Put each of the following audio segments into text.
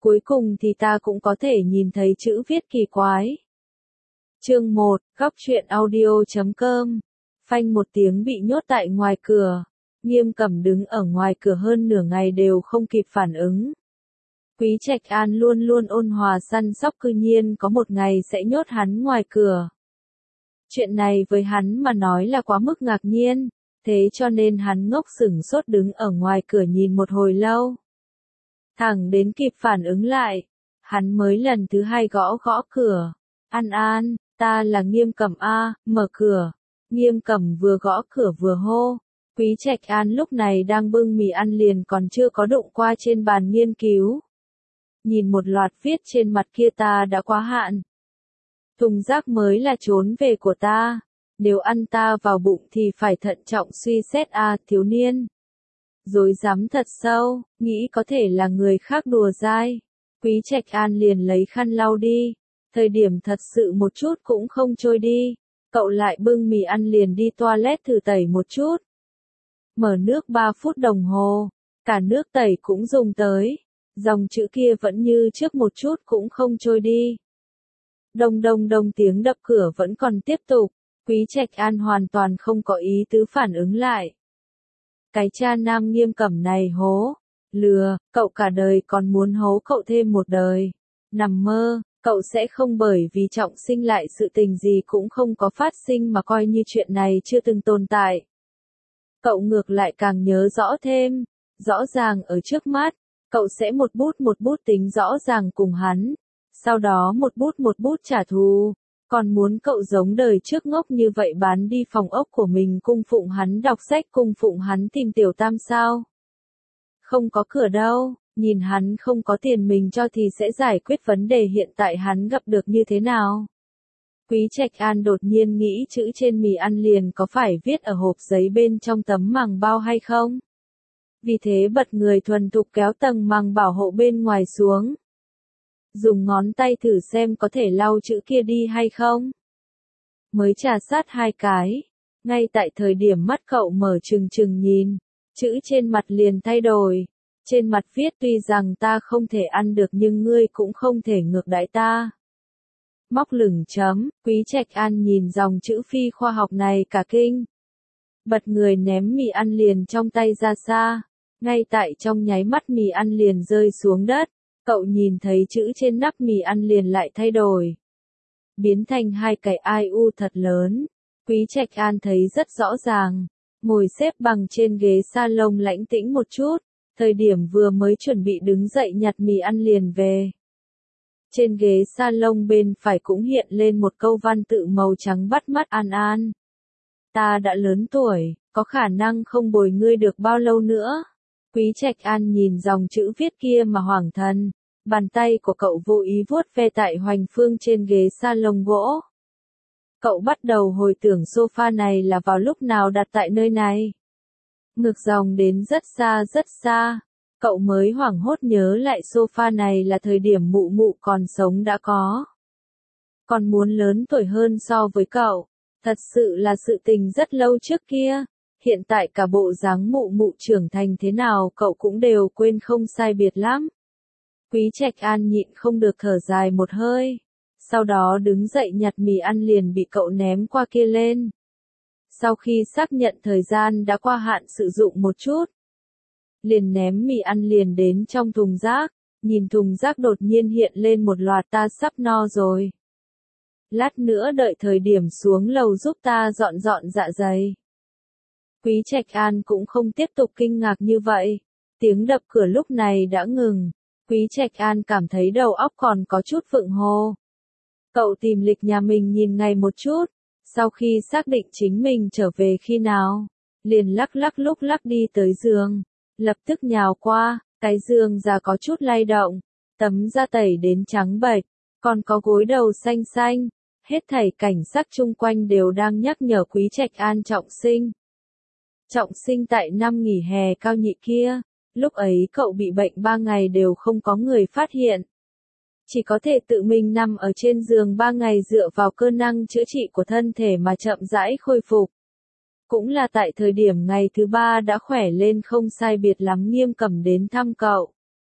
Cuối cùng thì ta cũng có thể nhìn thấy chữ viết kỳ quái. Chương 1, góc truyện audio.com. Phanh một tiếng bị nhốt tại ngoài cửa. Nghiêm Cẩm đứng ở ngoài cửa hơn nửa ngày đều không kịp phản ứng. Quý Trạch An luôn luôn ôn hòa săn sóc, cư nhiên có một ngày sẽ nhốt hắn ngoài cửa. Chuyện này với hắn mà nói là quá mức ngạc nhiên, thế cho nên hắn ngốc sửng sốt đứng ở ngoài cửa nhìn một hồi lâu. Thẳng đến kịp phản ứng lại, hắn mới lần thứ hai gõ gõ cửa. An An, ta là Nghiêm Cẩm a, mở cửa. Nghiêm Cẩm vừa gõ cửa vừa hô. Quý Trạch An lúc này đang bưng mì ăn liền còn chưa có đụng qua trên bàn nghiên cứu. Nhìn một loạt viết trên mặt kia ta đã quá hạn. Thùng rác mới là trốn về của ta. Nếu ăn ta vào bụng thì phải thận trọng suy xét a, thiếu niên. Dối dám thật sâu, nghĩ có thể là người khác đùa dai. Quý Trạch An liền lấy khăn lau đi. Thời điểm thật sự một chút cũng không trôi đi. Cậu lại bưng mì ăn liền đi toilet thử tẩy một chút. Mở nước 3 phút đồng hồ. Cả nước tẩy cũng dùng tới. Dòng chữ kia vẫn như trước một chút cũng không trôi đi. Đông đông đông tiếng đập cửa vẫn còn tiếp tục. Quý Trạch An hoàn toàn không có ý tứ phản ứng lại. Cái cha nam Nghiêm Cẩm này hố, lừa, cậu cả đời còn muốn hố cậu thêm một đời. Nằm mơ, cậu sẽ không bởi vì trọng sinh lại sự tình gì cũng không có phát sinh mà coi như chuyện này chưa từng tồn tại. Cậu ngược lại càng nhớ rõ thêm, rõ ràng ở trước mắt, cậu sẽ một bút tính rõ ràng cùng hắn, sau đó một bút trả thù. Còn muốn cậu giống đời trước ngốc như vậy bán đi phòng ốc của mình cung phụng hắn đọc sách, cung phụng hắn tìm tiểu tam sao? Không có cửa đâu, nhìn hắn không có tiền mình cho thì sẽ giải quyết vấn đề hiện tại hắn gặp được như thế nào? Quý Trạch An đột nhiên nghĩ chữ trên mì ăn liền có phải viết ở hộp giấy bên trong tấm màng bao hay không? Vì thế bật người thuần thục kéo tầng màng bảo hộ bên ngoài xuống. Dùng ngón tay thử xem có thể lau chữ kia đi hay không. Mới trà sát 2 cái. Ngay tại thời điểm mắt cậu mở trừng trừng nhìn, chữ trên mặt liền thay đổi. Trên mặt viết tuy rằng ta không thể ăn được nhưng ngươi cũng không thể ngược đãi ta. Móc lửng chấm, Quý Trạch An nhìn dòng chữ phi khoa học này cả kinh. Bật người ném mì ăn liền trong tay ra xa. Ngay tại trong nháy mắt mì ăn liền rơi xuống đất. Cậu nhìn thấy chữ trên nắp mì ăn liền lại thay đổi. Biến thành 2 cái ai u thật lớn. Quý Trạch An thấy rất rõ ràng. Ngồi xếp bằng trên ghế salon lãnh tĩnh một chút. Thời điểm vừa mới chuẩn bị đứng dậy nhặt mì ăn liền về. Trên ghế salon bên phải cũng hiện lên một câu văn tự màu trắng bắt mắt. An An. Ta đã lớn tuổi, có khả năng không bồi ngươi được bao lâu nữa. Quý Trạch An nhìn dòng chữ viết kia mà hoảng thần. Bàn tay của cậu vô ý vuốt ve tại hoành phương trên ghế salon gỗ. Cậu bắt đầu hồi tưởng sofa này là vào lúc nào đặt tại nơi này. Ngược dòng đến rất xa. Cậu mới hoảng hốt nhớ lại sofa này là thời điểm mụ mụ còn sống đã có. Còn muốn lớn tuổi hơn so với cậu. Thật sự là sự tình rất lâu trước kia. Hiện tại cả bộ dáng mụ mụ trưởng thành thế nào cậu cũng đều quên không sai biệt lắm. Quý Trạch An nhịn không được thở dài một hơi. Sau đó đứng dậy nhặt mì ăn liền bị cậu ném qua kia lên. Sau khi xác nhận thời gian đã qua hạn sử dụng một chút. Liền ném mì ăn liền đến trong thùng rác. Nhìn thùng rác đột nhiên hiện lên một loạt ta sắp no rồi. Lát nữa đợi thời điểm xuống lầu giúp ta dọn dọn dạ dày. Quý Trạch An cũng không tiếp tục kinh ngạc như vậy. Tiếng đập cửa lúc này đã ngừng. Quý Trạch An cảm thấy đầu óc còn có chút phượng hồ. Cậu tìm lịch nhà mình nhìn ngày một chút. Sau khi xác định chính mình trở về khi nào, liền lắc lúc lắc đi tới giường. Lập tức nhào qua, cái giường già có chút lay động. Tấm da tẩy đến trắng bệch, còn có gối đầu xanh xanh. Hết thảy cảnh sắc chung quanh đều đang nhắc nhở Quý Trạch An trọng sinh. Trọng sinh tại năm nghỉ hè cao nhị kia, lúc ấy cậu bị bệnh 3 ngày đều không có người phát hiện. Chỉ có thể tự mình nằm ở trên giường 3 ngày dựa vào cơ năng chữa trị của thân thể mà chậm rãi khôi phục. Cũng là tại thời điểm ngày thứ 3 đã khỏe lên không sai biệt lắm Nghiêm Cẩm đến thăm cậu.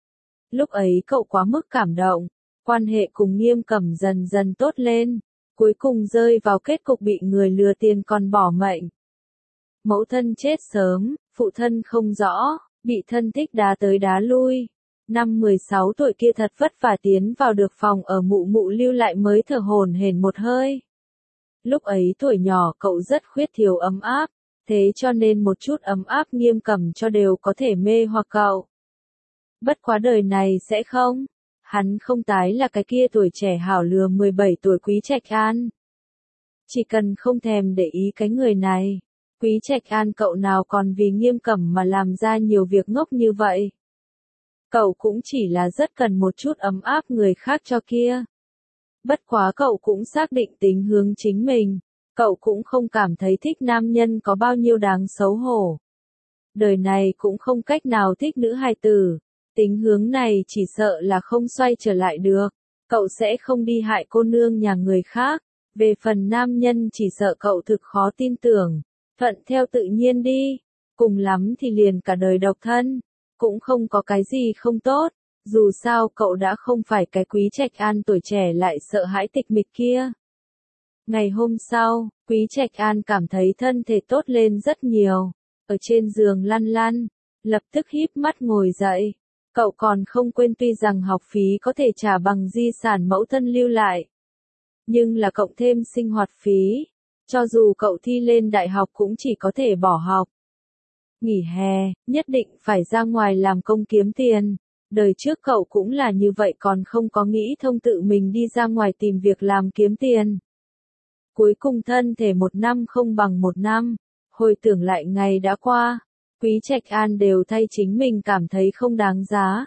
Lúc ấy cậu quá mức cảm động, quan hệ cùng Nghiêm Cẩm dần dần tốt lên, cuối cùng rơi vào kết cục bị người lừa tiền còn bỏ mệnh. Mẫu thân chết sớm, phụ thân không rõ, bị thân thích đá tới đá lui. Năm 16 tuổi kia thật vất vả tiến vào được phòng ở mụ mụ lưu lại mới thở hổn hển một hơi. Lúc ấy tuổi nhỏ cậu rất khuyết thiếu ấm áp, thế cho nên một chút ấm áp Nghiêm Cẩm cho đều có thể mê hoặc cậu. Bất quá đời này sẽ không, hắn không tái là cái kia tuổi trẻ hảo lừa 17 tuổi Quý Trạch An. Chỉ cần không thèm để ý cái người này, Quý Trạch An cậu nào còn vì Nghiêm Cẩm mà làm ra nhiều việc ngốc như vậy. Cậu cũng chỉ là rất cần một chút ấm áp người khác cho kia. Bất quá cậu cũng xác định tính hướng chính mình, cậu cũng không cảm thấy thích nam nhân có bao nhiêu đáng xấu hổ. Đời này cũng không cách nào thích nữ hài tử, tính hướng này chỉ sợ là không xoay trở lại được, cậu sẽ không đi hại cô nương nhà người khác. Về phần nam nhân chỉ sợ cậu thực khó tin tưởng, thuận theo tự nhiên đi, cùng lắm thì liền cả đời độc thân, cũng không có cái gì không tốt, dù sao cậu đã không phải cái Quý Trạch An tuổi trẻ lại sợ hãi tịch mịch kia. Ngày hôm sau, Quý Trạch An cảm thấy thân thể tốt lên rất nhiều, ở trên giường lăn lăn, lập tức híp mắt ngồi dậy. Cậu còn không quên tuy rằng học phí có thể trả bằng di sản mẫu thân lưu lại, nhưng là cộng thêm sinh hoạt phí, cho dù cậu thi lên đại học cũng chỉ có thể bỏ học. Nghỉ hè, nhất định phải ra ngoài làm công kiếm tiền. Đời trước cậu cũng là như vậy còn không có nghĩ thông tự mình đi ra ngoài tìm việc làm kiếm tiền. Cuối cùng thân thể một năm không bằng một năm, hồi tưởng lại ngày đã qua, Quý Trạch An đều thay chính mình cảm thấy không đáng giá.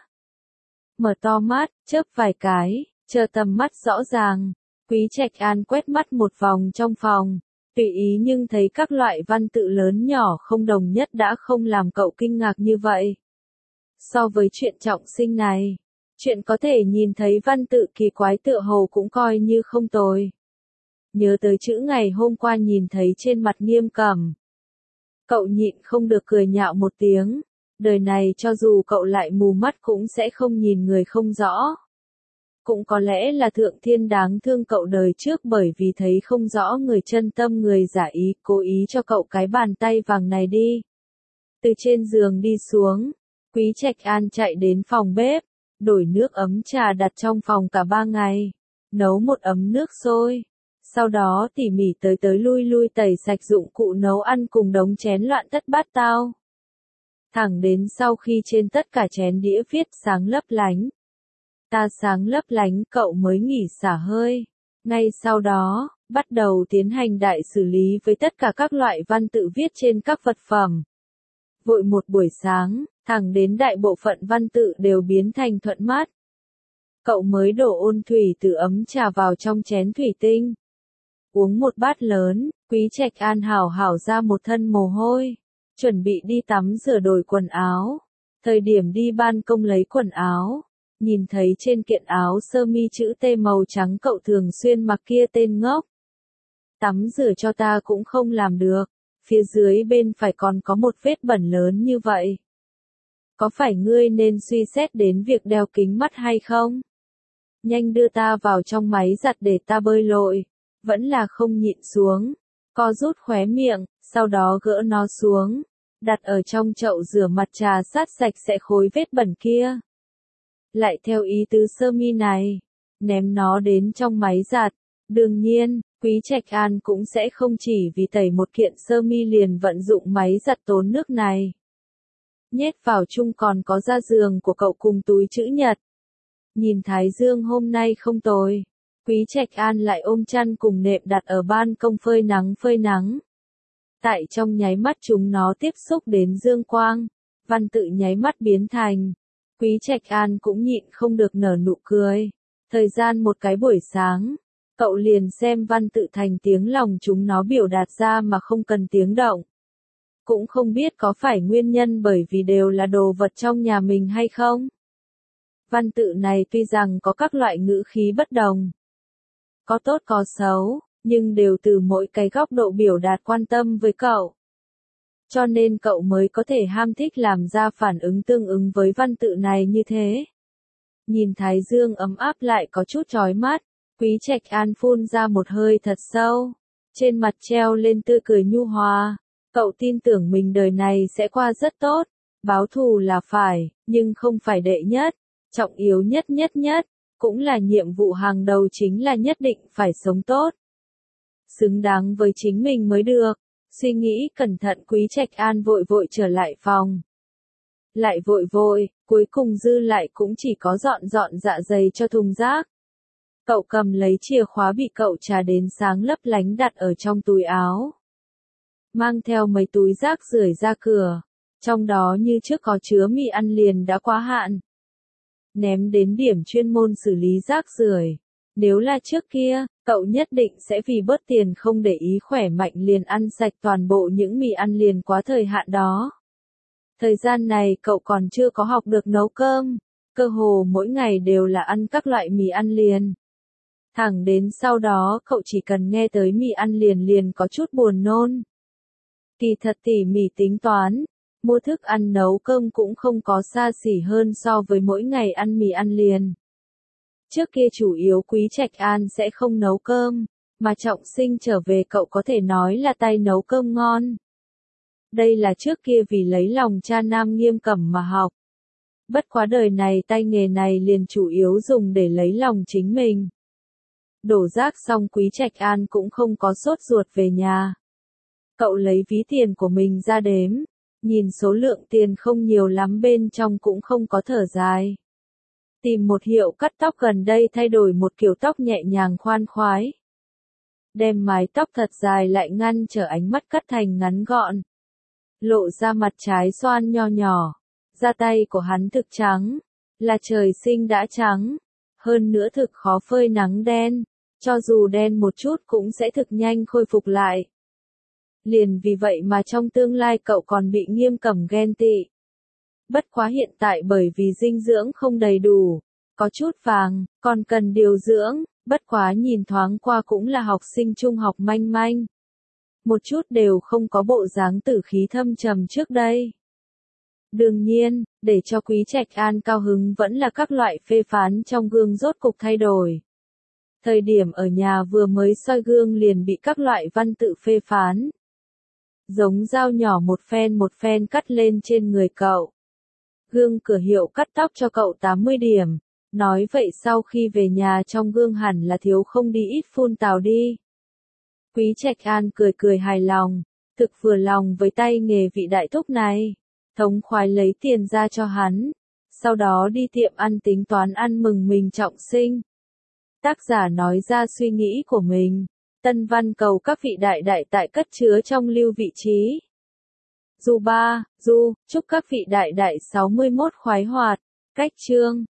Mở to mắt, chớp vài cái, chờ tầm mắt rõ ràng, Quý Trạch An quét mắt một vòng trong phòng, tùy ý nhưng thấy các loại văn tự lớn nhỏ không đồng nhất đã không làm cậu kinh ngạc như vậy. So với chuyện trọng sinh này, chuyện có thể nhìn thấy văn tự kỳ quái tựa hồ cũng coi như không tồi. Nhớ tới chữ ngày hôm qua nhìn thấy trên mặt Nghiêm Cẩm, cậu nhịn không được cười nhạo một tiếng, đời này cho dù cậu lại mù mắt cũng sẽ không nhìn người không rõ. Cũng có lẽ là thượng thiên đáng thương cậu đời trước bởi vì thấy không rõ người chân tâm người giả ý cố ý cho cậu cái bàn tay vàng này đi. Từ trên giường đi xuống, Quý Trạch An chạy đến phòng bếp, đổi nước ấm trà đặt trong phòng cả 3 ngày, nấu một ấm nước sôi. Sau đó tỉ mỉ tới tới lui lui tẩy sạch dụng cụ nấu ăn cùng đống chén loạn thất bát tao. Thẳng đến sau khi trên tất cả chén đĩa viết sáng lấp lánh. Ta sáng lấp lánh cậu mới nghỉ xả hơi. Ngay sau đó, bắt đầu tiến hành đại xử lý với tất cả các loại văn tự viết trên các vật phẩm. Vội một buổi sáng, thẳng đến đại bộ phận văn tự đều biến thành thuận mắt. Cậu mới đổ ôn thủy từ ấm trà vào trong chén thủy tinh. Uống một bát lớn, Quý Trạch An hảo hảo ra một thân mồ hôi, chuẩn bị đi tắm rửa đổi quần áo. Thời điểm đi ban công lấy quần áo, nhìn thấy trên kiện áo sơ mi chữ T màu trắng cậu thường xuyên mặc kia tên ngốc. Tắm rửa cho ta cũng không làm được, phía dưới bên phải còn có một vết bẩn lớn như vậy. Có phải ngươi nên suy xét đến việc đeo kính mắt hay không? Nhanh đưa ta vào trong máy giặt để ta bơi lội. Vẫn là không nhịn xuống, co rút khóe miệng, sau đó gỡ nó xuống, đặt ở trong chậu rửa mặt trà sát sạch sẽ khối vết bẩn kia. Lại theo ý tứ sơ mi này, ném nó đến trong máy giặt. Đương nhiên, Quý Trạch An cũng sẽ không chỉ vì tẩy một kiện sơ mi liền vận dụng máy giặt tốn nước này. Nhét vào chung còn có da giường của cậu cùng túi chữ nhật. Nhìn thái dương hôm nay không tồi. Quý Trạch An lại ôm chăn cùng nệm đặt ở ban công phơi nắng phơi nắng. Tại trong nháy mắt chúng nó tiếp xúc đến dương quang, văn tự nháy mắt biến thành. Quý Trạch An cũng nhịn không được nở nụ cười. Thời gian một cái buổi sáng, cậu liền xem văn tự thành tiếng lòng chúng nó biểu đạt ra mà không cần tiếng động. Cũng không biết có phải nguyên nhân bởi vì đều là đồ vật trong nhà mình hay không. Văn tự này tuy rằng có các loại ngữ khí bất đồng, có tốt có xấu, nhưng đều từ mỗi cái góc độ biểu đạt quan tâm với cậu. Cho nên cậu mới có thể ham thích làm ra phản ứng tương ứng với văn tự này như thế. Nhìn thái dương ấm áp lại có chút chói mắt, Quý Trạch An phun ra một hơi thật sâu, trên mặt treo lên tươi cười nhu hòa. Cậu tin tưởng mình đời này sẽ qua rất tốt, báo thù là phải, nhưng không phải đệ nhất, trọng yếu nhất, cũng là nhiệm vụ hàng đầu chính là nhất định phải sống tốt. Xứng đáng với chính mình mới được. Suy nghĩ cẩn thận Quý Trạch An vội vội trở lại phòng. Lại vội, cuối cùng dư lại cũng chỉ có dọn dạ dày cho thùng rác. Cậu cầm lấy chìa khóa bị cậu trà đến sáng lấp lánh đặt ở trong túi áo. Mang theo mấy túi rác rưởi ra cửa, trong đó như trước có chứa mì ăn liền đã quá hạn. Ném đến điểm chuyên môn xử lý rác rưởi. Nếu là trước kia, cậu nhất định sẽ vì bớt tiền không để ý khỏe mạnh liền ăn sạch toàn bộ những mì ăn liền quá thời hạn đó. Thời gian này cậu còn chưa có học được nấu cơm, cơ hồ mỗi ngày đều là ăn các loại mì ăn liền. Thẳng đến sau đó cậu chỉ cần nghe tới mì ăn liền có chút buồn nôn. Kỳ thật tỉ mỉ tính toán, mua thức ăn nấu cơm cũng không có xa xỉ hơn so với mỗi ngày ăn mì ăn liền. Trước kia chủ yếu Quý Trạch An sẽ không nấu cơm, mà Trọng Sinh trở về cậu có thể nói là tay nấu cơm ngon. Đây là trước kia vì lấy lòng cha nam Nghiêm Cẩm mà học. Bất quá đời này tay nghề này liền chủ yếu dùng để lấy lòng chính mình. Đổ rác xong Quý Trạch An cũng không có sốt ruột về nhà. Cậu lấy ví tiền của mình ra đếm, nhìn số lượng tiền không nhiều lắm bên trong cũng không có thở dài. Tìm một hiệu cắt tóc gần đây thay đổi một kiểu tóc nhẹ nhàng khoan khoái. Đem mái tóc thật dài lại ngăn trở ánh mắt cắt thành ngắn gọn. Lộ ra mặt trái xoan nho nhỏ. Da tay của hắn thực trắng, là trời sinh đã trắng. Hơn nữa thực khó phơi nắng đen, cho dù đen một chút cũng sẽ thực nhanh khôi phục lại. Liền vì vậy mà trong tương lai cậu còn bị Nghiêm Cẩm ghen tị. Bất quá hiện tại bởi vì dinh dưỡng không đầy đủ, có chút vàng, còn cần điều dưỡng, bất quá nhìn thoáng qua cũng là học sinh trung học manh manh. Một chút đều không có bộ dáng tử khí thâm trầm trước đây. Đương nhiên, để cho Quý Trạch An cao hứng vẫn là các loại phê phán trong gương rốt cục thay đổi. Thời điểm ở nhà vừa mới soi gương liền bị các loại văn tự phê phán. Giống dao nhỏ một phen cắt lên trên người cậu. Gương cửa hiệu cắt tóc cho cậu 80 điểm. Nói vậy sau khi về nhà trong gương hẳn là thiếu không đi ít phun tào đi. Quý Trạch An cười hài lòng, thực vừa lòng với tay nghề vị đại thúc này. Thống khoái lấy tiền ra cho hắn, sau đó đi tiệm ăn tính toán ăn mừng mình Trọng Sinh. Tác giả nói ra suy nghĩ của mình. Tân văn cầu các vị đại tại cất chứa trong lưu vị trí. Du, chúc các vị đại 61 khoái hoạt. Cách chương